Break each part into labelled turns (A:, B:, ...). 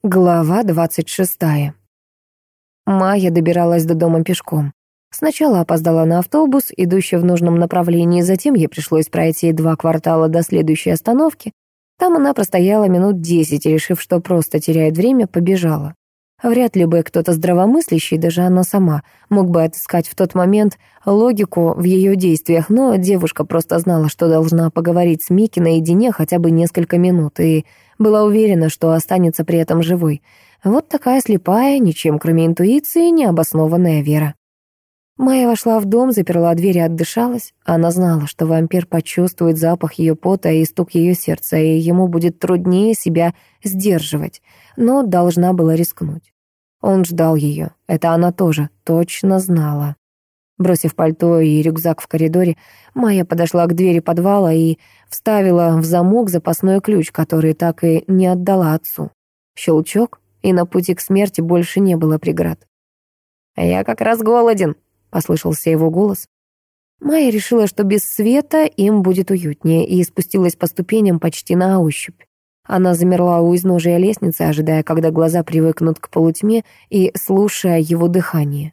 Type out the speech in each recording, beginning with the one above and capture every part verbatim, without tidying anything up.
A: Глава двадцать шестая. Майя добиралась до дома пешком. Сначала опоздала на автобус, идущий в нужном направлении, затем ей пришлось пройти два квартала до следующей остановки. Там она простояла минут десять, и, решив, что просто теряет время, побежала. Вряд ли бы кто-то здравомыслящий, даже она сама, мог бы отыскать в тот момент логику в ее действиях, но девушка просто знала, что должна поговорить с Микки наедине хотя бы несколько минут, и была уверена, что останется при этом живой. Вот такая слепая, ничем кроме интуиции, необоснованная вера. Майя вошла в дом, заперла дверь и отдышалась. Она знала, что вампир почувствует запах ее пота и стук ее сердца, и ему будет труднее себя сдерживать, но должна была рискнуть. Он ждал ее, это она тоже точно знала. Бросив пальто и рюкзак в коридоре, Майя подошла к двери подвала и вставила в замок запасной ключ, который так и не отдала отцу. Щелчок, и на пути к смерти больше не было преград. «Я как раз голоден», — послышался его голос. Майя решила, что без света им будет уютнее, и спустилась по ступеням почти на ощупь. Она замерла у изножия лестницы, ожидая, когда глаза привыкнут к полутьме, и слушая его дыхание.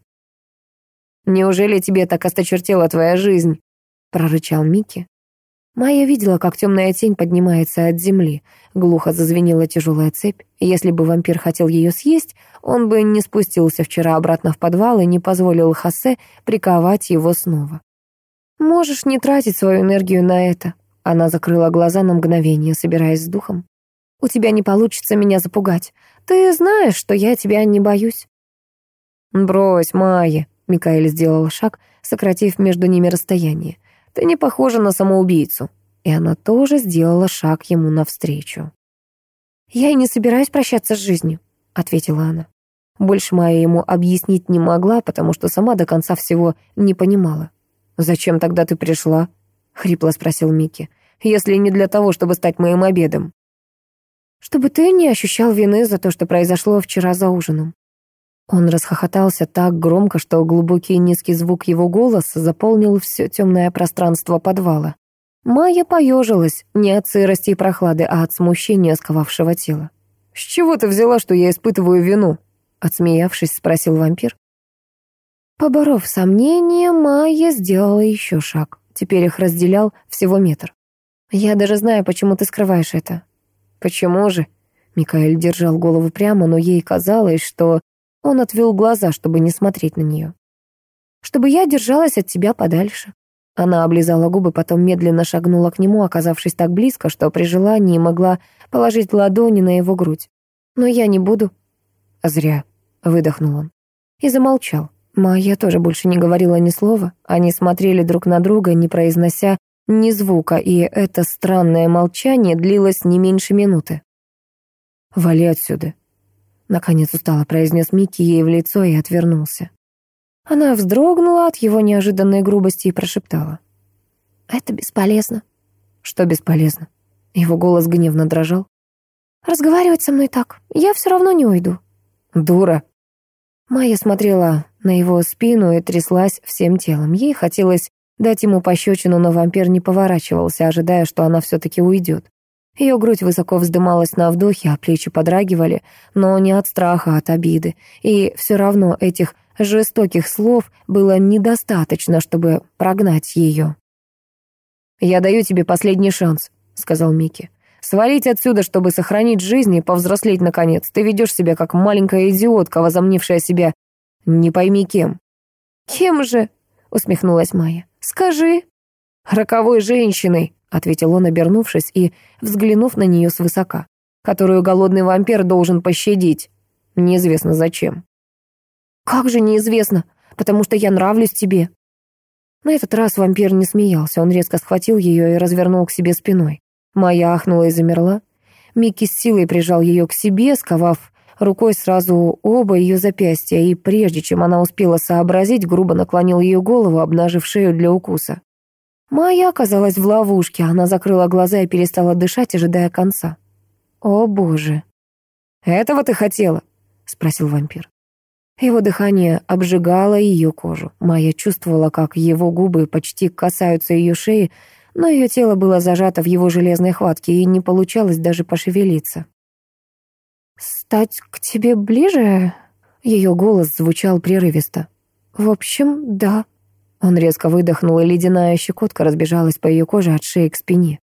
A: «Неужели тебе так осточертела твоя жизнь?» — прорычал Микки. Майя видела, как темная тень поднимается от земли. Глухо зазвенела тяжелая цепь. Если бы вампир хотел ее съесть, он бы не спустился вчера обратно в подвал и не позволил Хосе приковать его снова. «Можешь не тратить свою энергию на это». Она закрыла глаза на мгновение, собираясь с духом. «У тебя не получится меня запугать. Ты знаешь, что я тебя не боюсь». «Брось, Майя», — Микаэль сделал шаг, сократив между ними расстояние. «Ты не похожа на самоубийцу». И она тоже сделала шаг ему навстречу. «Я и не собираюсь прощаться с жизнью», — ответила она. Больше Майя ему объяснить не могла, потому что сама до конца всего не понимала. «Зачем тогда ты пришла?» — хрипло спросил Микки. «Если не для того, чтобы стать моим обедом». «Чтобы ты не ощущал вины за то, что произошло вчера за ужином». Он расхохотался так громко, что глубокий низкий звук его голоса заполнил все темное пространство подвала. Майя поежилась не от сырости и прохлады, а от смущения, сковавшего тело. «С чего ты взяла, что я испытываю вину?» Отсмеявшись, спросил вампир. Поборов сомнения, Майя сделала еще шаг. Теперь их разделял всего метр. «Я даже знаю, почему ты скрываешь это». «Почему же?» Микаэль держал голову прямо, но ей казалось, что он отвел глаза, чтобы не смотреть на нее. «Чтобы я держалась от тебя подальше». Она облизала губы, потом медленно шагнула к нему, оказавшись так близко, что при желании могла положить ладони на его грудь. «Но я не буду». «Зря», — выдохнул он. И замолчал. Майя тоже больше не говорила ни слова. Они смотрели друг на друга, не произнося ни звука, и это странное молчание длилось не меньше минуты. «Вали отсюда», — наконец устало произнес Микки ей в лицо и отвернулся. Она вздрогнула от его неожиданной грубости и прошептала. «Это бесполезно». «Что бесполезно?» Его голос гневно дрожал. «Разговаривать со мной так. Я все равно не уйду». «Дура». Майя смотрела на его спину и тряслась всем телом. Ей хотелось дать ему пощечину, но вампир не поворачивался, ожидая, что она все-таки уйдет. Ее грудь высоко вздымалась на вдохе, а плечи подрагивали, но не от страха, а от обиды. И все равно этих жестоких слов было недостаточно, чтобы прогнать ее. «Я даю тебе последний шанс», — сказал Микки. «Свалить отсюда, чтобы сохранить жизнь и повзрослеть наконец. Ты ведешь себя как маленькая идиотка, возомнившая себя не пойми кем». «Кем же?» — усмехнулась Майя. «Скажи». «Роковой женщиной», — ответил он, обернувшись и взглянув на нее свысока, «которую голодный вампир должен пощадить. Неизвестно зачем». «Как же неизвестно? Потому что я нравлюсь тебе». На этот раз вампир не смеялся, он резко схватил ее и развернул к себе спиной. Майя ахнула и замерла. Микки с силой прижал ее к себе, сковав рукой сразу оба ее запястья, и прежде чем она успела сообразить, грубо наклонил ее голову, обнажив шею для укуса. Майя оказалась в ловушке, она закрыла глаза и перестала дышать, ожидая конца. «О, боже!» «Этого ты хотела?» — спросил вампир. Его дыхание обжигало ее кожу. Майя чувствовала, как его губы почти касаются ее шеи, но ее тело было зажато в его железной хватке, и не получалось даже пошевелиться. стать к тебе ближе?» Ее голос звучал прерывисто. «В общем, да». Он резко выдохнул, и ледяная щекотка разбежалась по ее коже от шеи к спине.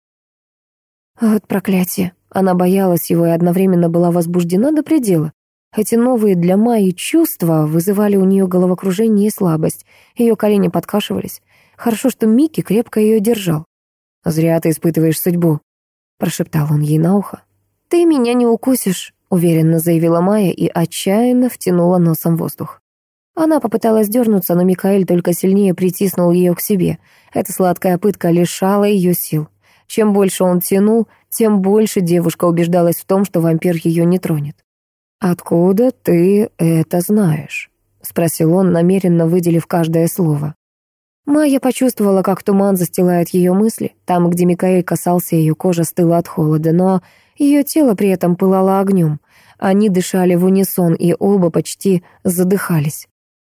A: Вот проклятие. Она боялась его и одновременно была возбуждена до предела. Эти новые для Майи чувства вызывали у нее головокружение и слабость. Ее колени подкашивались. Хорошо, что Микки крепко ее держал. «Зря ты испытываешь судьбу», — прошептал он ей на ухо. «Ты меня не укусишь», — уверенно заявила Майя и отчаянно втянула носом воздух. Она попыталась дернуться, но Микаэль только сильнее притиснул ее к себе. Эта сладкая пытка лишала ее сил. Чем больше он тянул, тем больше девушка убеждалась в том, что вампир ее не тронет. «Откуда ты это знаешь?» — спросил он, намеренно выделив каждое слово. Майя почувствовала, как туман застилает ее мысли. Там, где Микаэль касался ее, кожа стыла от холода, но ее тело при этом пылало огнем. Они дышали в унисон, и оба почти задыхались.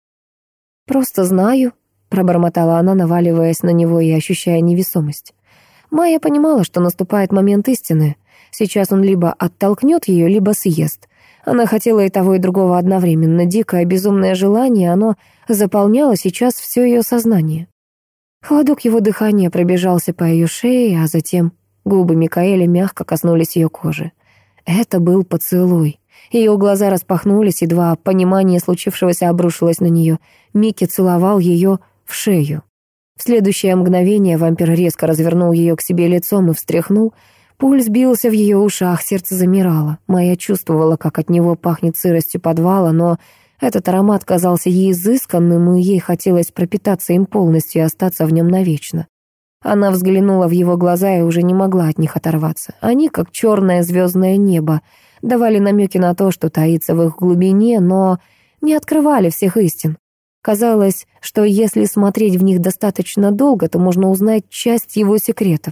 A: «Просто знаю», — пробормотала она, наваливаясь на него и ощущая невесомость. Майя понимала, что наступает момент истины. Сейчас он либо оттолкнет ее, либо съест. Она хотела и того, и другого одновременно. Дикое, безумное желание, оно заполняло сейчас все ее сознание. Холодок его дыхания пробежался по ее шее, а затем губы Микаэля мягко коснулись ее кожи. Это был поцелуй. Ее глаза распахнулись, едва понимание случившегося обрушилось на нее. Микки целовал ее в шею. В следующее мгновение вампир резко развернул ее к себе лицом и встряхнул. Пульс бился в ее ушах, сердце замирало. Майя чувствовала, как от него пахнет сыростью подвала, но этот аромат казался ей изысканным, и ей хотелось пропитаться им полностью и остаться в нем навечно. Она взглянула в его глаза и уже не могла от них оторваться. Они, как черное звездное небо, давали намеки на то, что таится в их глубине, но не открывали всех истин. Казалось, что если смотреть в них достаточно долго, то можно узнать часть его секретов.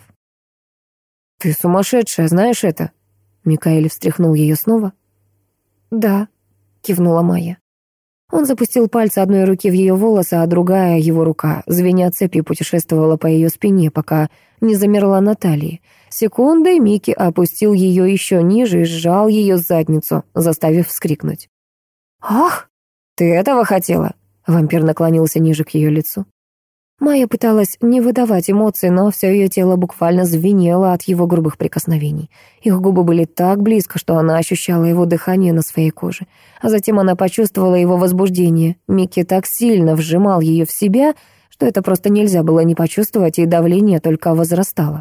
A: «Ты сумасшедшая, знаешь это?» Микаэль встряхнул ее снова. «Да», — кивнула Майя. Он запустил пальцы одной руки в ее волосы, а другая, его рука, звеня цепью, путешествовала по ее спине, пока не замерла на талии. Секундой Микки опустил ее еще ниже и сжал ее задницу, заставив вскрикнуть. «Ах, ты этого хотела?» Вампир наклонился ниже к ее лицу. Майя пыталась не выдавать эмоций, но все ее тело буквально звенело от его грубых прикосновений. Их губы были так близко, что она ощущала его дыхание на своей коже. А затем она почувствовала его возбуждение. Микки так сильно вжимал ее в себя, что это просто нельзя было не почувствовать, и давление только возрастало.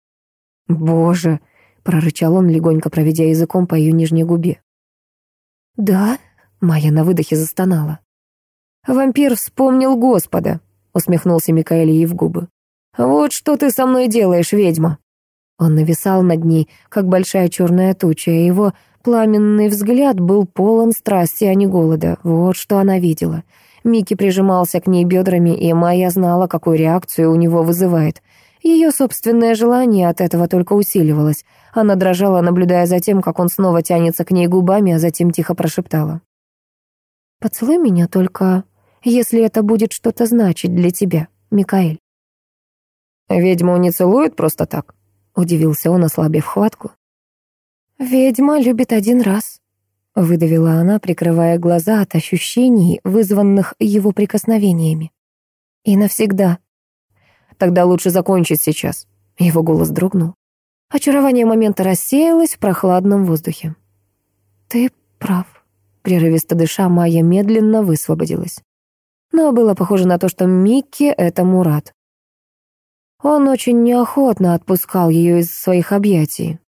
A: «Боже!» — прорычал он, легонько проведя языком по ее нижней губе. «Да?» — Майя на выдохе застонала. «Вампир вспомнил Господа», — усмехнулся Микаэль ей в губы. «Вот что ты со мной делаешь, ведьма!» Он нависал над ней, как большая черная туча, и его пламенный взгляд был полон страсти, а не голода. Вот что она видела. Микки прижимался к ней бедрами, и Майя знала, какую реакцию у него вызывает. Ее собственное желание от этого только усиливалось. Она дрожала, наблюдая за тем, как он снова тянется к ней губами, а затем тихо прошептала. «Поцелуй меня только, если это будет что-то значить для тебя, Микаэль». «Ведьму не целуют просто так?» — удивился он, ослабив хватку. «Ведьма любит один раз», — выдавила она, прикрывая глаза от ощущений, вызванных его прикосновениями. «И навсегда». «Тогда лучше закончить сейчас». Его голос дрогнул. Очарование момента рассеялось в прохладном воздухе. «Ты прав». Прерывисто дыша, Майя медленно высвободилась. Но было похоже на то, что Микки этому рад. Он очень неохотно отпускал ее из своих объятий,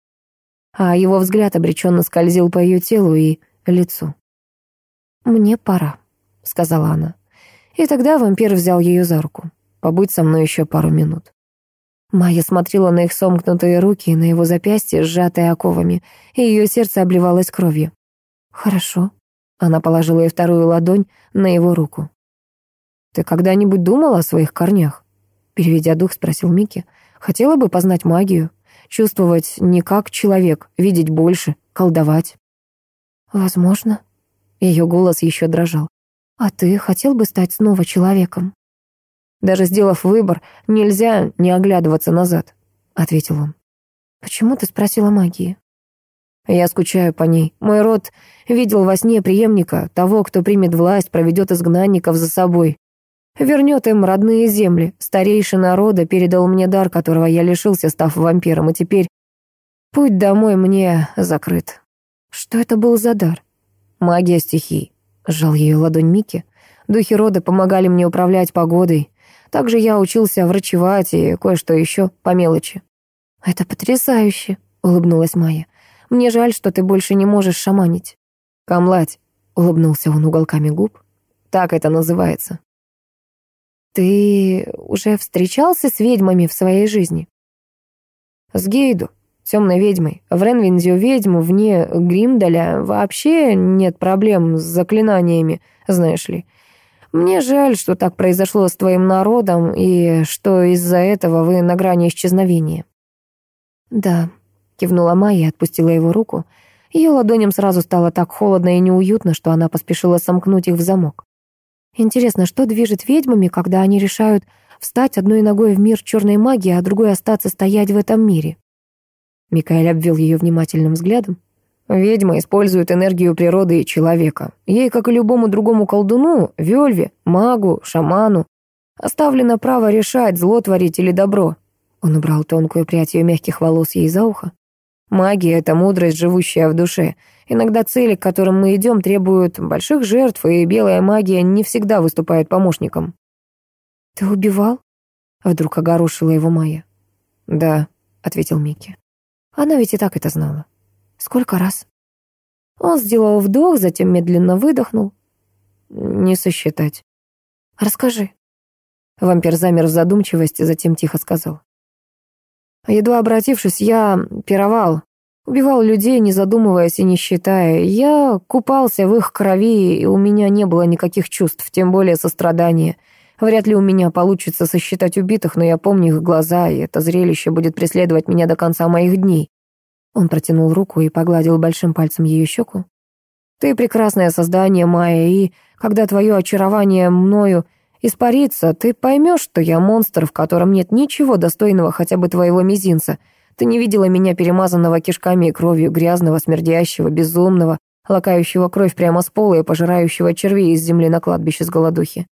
A: а его взгляд обреченно скользил по ее телу и лицу. «Мне пора», — сказала она. И тогда вампир взял ее за руку. «Побудь со мной еще пару минут». Майя смотрела на их сомкнутые руки и на его запястье, сжатые оковами, и ее сердце обливалось кровью. «Хорошо». Она положила ей вторую ладонь на его руку. «Ты когда-нибудь думала о своих корнях?» Переведя дух, спросил Микки. «Хотела бы познать магию, чувствовать не как человек, видеть больше, колдовать?» «Возможно». Ее голос еще дрожал. «А ты хотел бы стать снова человеком?» «Даже сделав выбор, нельзя не оглядываться назад», — ответил он. «Почему ты спросила о магии?» Я скучаю по ней. Мой род видел во сне преемника, того, кто примет власть, проведет изгнанников за собой. Вернет им родные земли. Старейшина рода передал мне дар, которого я лишился, став вампиром, и теперь путь домой мне закрыт. Что это был за дар? Магия стихий. Сжал ее ладонь Микки. Духи рода помогали мне управлять погодой. Также я учился врачевать и кое-что еще по мелочи. «Это потрясающе», — улыбнулась Майя. «Мне жаль, что ты больше не можешь шаманить». «Камлать», — улыбнулся он уголками губ. «Так это называется». «Ты уже встречался с ведьмами в своей жизни?» «С Гейду, темной ведьмой. В Ренвинзе у ведьм вне Гримдаля вообще нет проблем с заклинаниями, знаешь ли. Мне жаль, что так произошло с твоим народом, и что из-за этого вы на грани исчезновения». «Да», — кивнула Майя и отпустила его руку. Ее ладоням сразу стало так холодно и неуютно, что она поспешила сомкнуть их в замок. Интересно, что движет ведьмами, когда они решают встать одной ногой в мир черной магии, а другой остаться стоять в этом мире? Микаэль обвел ее внимательным взглядом. Ведьма использует энергию природы и человека. Ей, как и любому другому колдуну, вельве, магу, шаману, оставлено право решать, зло творить или добро. Он убрал тонкую прядь ее мягких волос ей за ухо. Магия — это мудрость, живущая в душе. Иногда цели, к которым мы идем, требуют больших жертв, и белая магия не всегда выступает помощником. «Ты убивал?» — вдруг огорошила его Майя. «Да», — ответил Микки. Она ведь и так это знала. «Сколько раз?» Он сделал вдох, затем медленно выдохнул. «Не сосчитать». «Расскажи». Вампир замер в задумчивости, затем тихо сказал. Едва обратившись, я пировал, убивал людей, не задумываясь и не считая. Я купался в их крови, и у меня не было никаких чувств, тем более сострадания. Вряд ли у меня получится сосчитать убитых, но я помню их глаза, и это зрелище будет преследовать меня до конца моих дней. Он протянул руку и погладил большим пальцем ее щеку. «Ты прекрасное создание, Майя, и когда твое очарование мною испарится, ты поймешь, что я монстр, в котором нет ничего достойного хотя бы твоего мизинца. Ты не видела меня перемазанного кишками и кровью, грязного, смердящего, безумного, лакающего кровь прямо с пола и пожирающего червей из земли на кладбище с голодухи.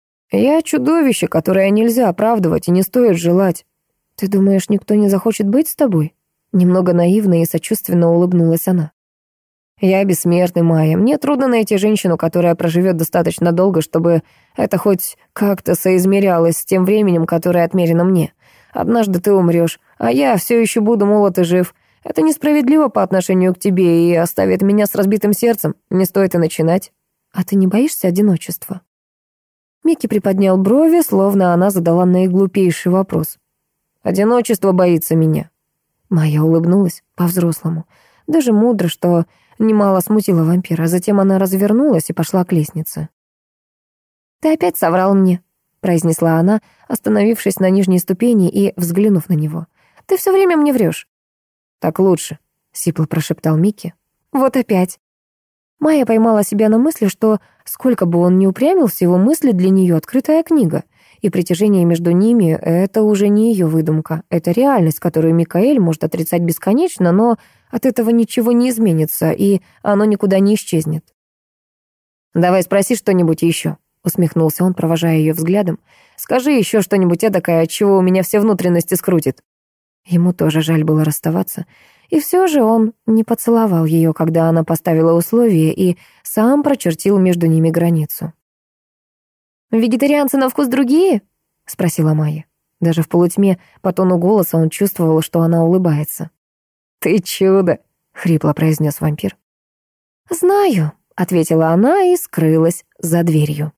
A: Я чудовище, которое нельзя оправдывать и не стоит желать. Ты думаешь, никто не захочет быть с тобой?» Немного наивно и сочувственно улыбнулась она. «Я бессмертный, Майя. Мне трудно найти женщину, которая проживет достаточно долго, чтобы это хоть как-то соизмерялось с тем временем, которое отмерено мне. Однажды ты умрешь, а я все еще буду молод и жив. Это несправедливо по отношению к тебе и оставит меня с разбитым сердцем. Не стоит и начинать». «А ты не боишься одиночества?» Микки приподнял брови, словно она задала наиглупейший вопрос. «Одиночество боится меня». Майя улыбнулась по-взрослому. Даже мудро, что немало смутило вампира. Затем она развернулась и пошла к лестнице. «Ты опять соврал мне», — произнесла она, остановившись на нижней ступени и взглянув на него. «Ты все время мне врешь». «Так лучше», — сипло прошептал Микки. «Вот опять». Майя поймала себя на мысли, что, сколько бы он ни упрямился, его мысли для нее открытая книга, и притяжение между ними — это уже не ее выдумка. Это реальность, которую Микаэль может отрицать бесконечно, но от этого ничего не изменится, и оно никуда не исчезнет. «Давай спроси что-нибудь еще», — усмехнулся он, провожая ее взглядом. «Скажи еще что-нибудь эдакое, от чего у меня все внутренности скрутит». Ему тоже жаль было расставаться. И все же он не поцеловал ее, когда она поставила условие, и сам прочертил между ними границу. «Вегетарианцы на вкус другие?» — спросила Майя. Даже в полутьме по тону голоса он чувствовал, что она улыбается. «Ты чудо!» — хрипло произнес вампир. «Знаю», — ответила она и скрылась за дверью.